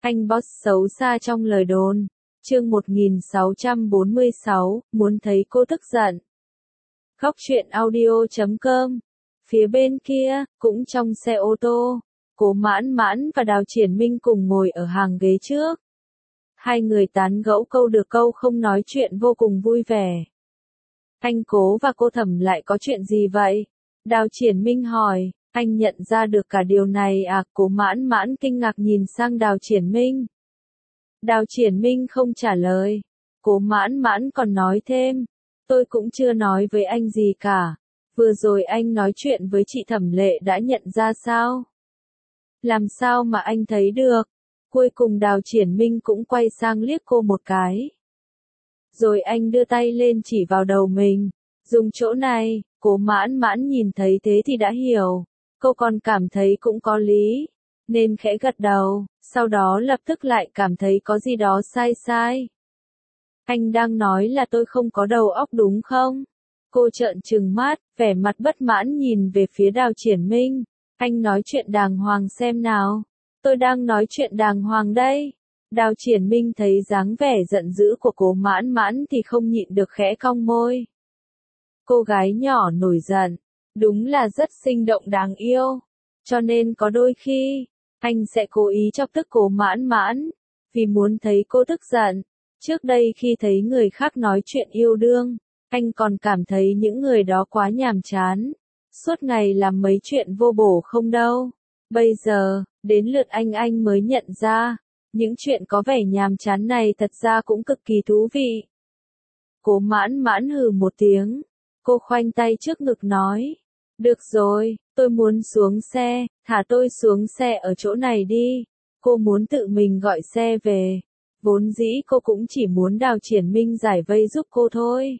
Anh boss xấu xa trong lời đồn. Chương 1646, muốn thấy cô tức giận. Góc truyện audio.com. Phía bên kia, cũng trong xe ô tô, Cố Mãn Mãn và Đào Triển Minh cùng ngồi ở hàng ghế trước. Hai người tán gẫu câu được câu không nói chuyện vô cùng vui vẻ. Anh Cố và cô Thẩm lại có chuyện gì vậy? Đào Triển Minh hỏi. Anh nhận ra được cả điều này à? Cố Mãn Mãn kinh ngạc nhìn sang Đào Triển Minh. Đào Triển Minh không trả lời. Cố Mãn Mãn còn nói thêm. Tôi cũng chưa nói với anh gì cả. Vừa rồi anh nói chuyện với chị Thẩm Lệ đã nhận ra sao? Làm sao mà anh thấy được? Cuối cùng Đào Triển Minh cũng quay sang liếc cô một cái. Rồi anh đưa tay lên chỉ vào đầu mình. Dùng chỗ này. Cố Mãn Mãn nhìn thấy thế thì đã hiểu. Cô còn cảm thấy cũng có lý. Nên khẽ gật đầu. Sau đó lập tức lại cảm thấy có gì đó sai sai. Anh đang nói là tôi không có đầu óc đúng không? Cô trợn trừng mắt, vẻ mặt bất mãn nhìn về phía Đào Triển Minh. Anh nói chuyện đàng hoàng xem nào. Tôi đang nói chuyện đàng hoàng đây. Đào Triển Minh thấy dáng vẻ giận dữ của Cố Mãn Mãn thì không nhịn được khẽ cong môi. Cô gái nhỏ nổi giận, đúng là rất sinh động đáng yêu. Cho nên có đôi khi, anh sẽ cố ý chọc tức Cố Mãn Mãn, vì muốn thấy cô tức giận. Trước đây khi thấy người khác nói chuyện yêu đương, anh còn cảm thấy những người đó quá nhàm chán, suốt ngày làm mấy chuyện vô bổ không đâu. Bây giờ, đến lượt anh mới nhận ra, những chuyện có vẻ nhàm chán này thật ra cũng cực kỳ thú vị. Cố Mãn Mãn hừ một tiếng, cô khoanh tay trước ngực nói. Được rồi, tôi muốn xuống xe, thả tôi xuống xe ở chỗ này đi. Cô muốn tự mình gọi xe về. Vốn dĩ cô cũng chỉ muốn Đào Triển Minh giải vây giúp cô thôi.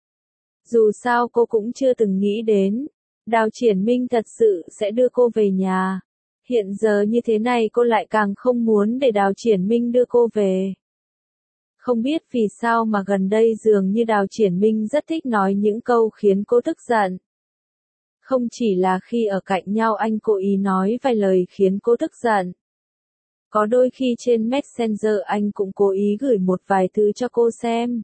Dù sao cô cũng chưa từng nghĩ đến, Đào Triển Minh thật sự sẽ đưa cô về nhà. Hiện giờ như thế này cô lại càng không muốn để Đào Triển Minh đưa cô về. Không biết vì sao mà gần đây dường như Đào Triển Minh rất thích nói những câu khiến cô tức giận. Không chỉ là khi ở cạnh nhau anh cố ý nói vài lời khiến cô tức giận. Có đôi khi trên Messenger anh cũng cố ý gửi một vài thứ cho cô xem.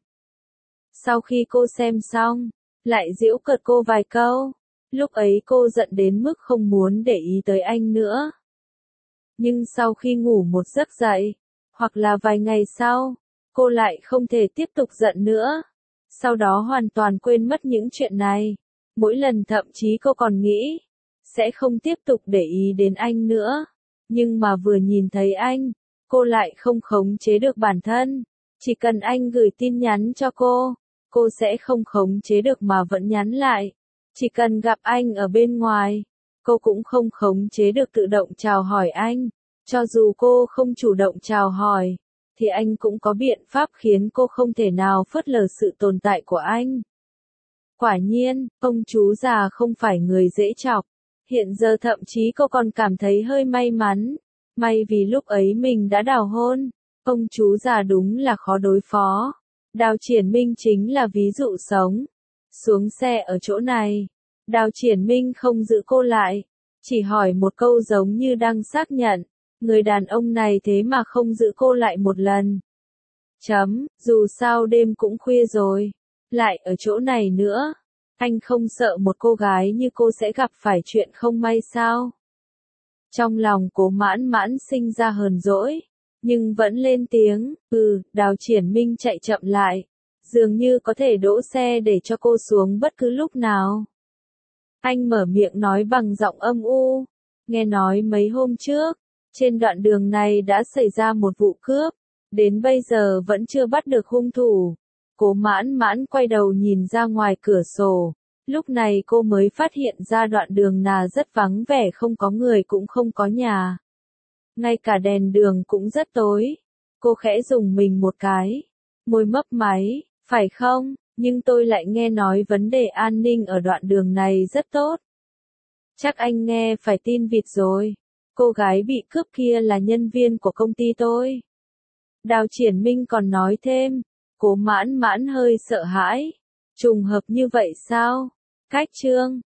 Sau khi cô xem xong, lại giễu cợt cô vài câu. Lúc ấy cô giận đến mức không muốn để ý tới anh nữa. Nhưng sau khi ngủ một giấc dậy, hoặc là vài ngày sau, cô lại không thể tiếp tục giận nữa. Sau đó hoàn toàn quên mất những chuyện này. Mỗi lần thậm chí cô còn nghĩ, sẽ không tiếp tục để ý đến anh nữa. Nhưng mà vừa nhìn thấy anh, cô lại không khống chế được bản thân. Chỉ cần anh gửi tin nhắn cho cô sẽ không khống chế được mà vẫn nhắn lại. Chỉ cần gặp anh ở bên ngoài, cô cũng không khống chế được tự động chào hỏi anh. Cho dù cô không chủ động chào hỏi, thì anh cũng có biện pháp khiến cô không thể nào phớt lờ sự tồn tại của anh. Quả nhiên, ông chú già không phải người dễ chọc. Hiện giờ thậm chí cô còn cảm thấy hơi may mắn. May vì lúc ấy mình đã đào hôn. Ông chú già đúng là khó đối phó. Đào Triển Minh chính là ví dụ sống. Xuống xe ở chỗ này. Đào Triển Minh không giữ cô lại. Chỉ hỏi một câu giống như đang xác nhận. Người đàn ông này thế mà không giữ cô lại một lần. Dù sao đêm cũng khuya rồi. Lại ở chỗ này nữa. Anh không sợ một cô gái như cô sẽ gặp phải chuyện không may sao? Trong lòng Cố Mãn Mãn sinh ra hờn dỗi, nhưng vẫn lên tiếng. Đào Triển Minh chạy chậm lại, dường như có thể đỗ xe để cho cô xuống bất cứ lúc nào. Anh mở miệng nói bằng giọng âm u. Nghe nói mấy hôm trước, trên đoạn đường này đã xảy ra một vụ cướp, đến bây giờ vẫn chưa bắt được hung thủ. Cố Mãn Mãn quay đầu nhìn ra ngoài cửa sổ. Lúc này cô mới phát hiện ra đoạn đường là rất vắng vẻ, không có người cũng không có nhà. Ngay cả đèn đường cũng rất tối. Cô khẽ rùng mình một cái. Môi mấp máy, phải không? Nhưng tôi lại nghe nói vấn đề an ninh ở đoạn đường này rất tốt. Chắc anh nghe phải tin vịt rồi. Cô gái bị cướp kia là nhân viên của công ty tôi. Đào Triển Minh còn nói thêm. Cố Mãn Mãn hơi sợ hãi. Trùng hợp như vậy sao? Cách chương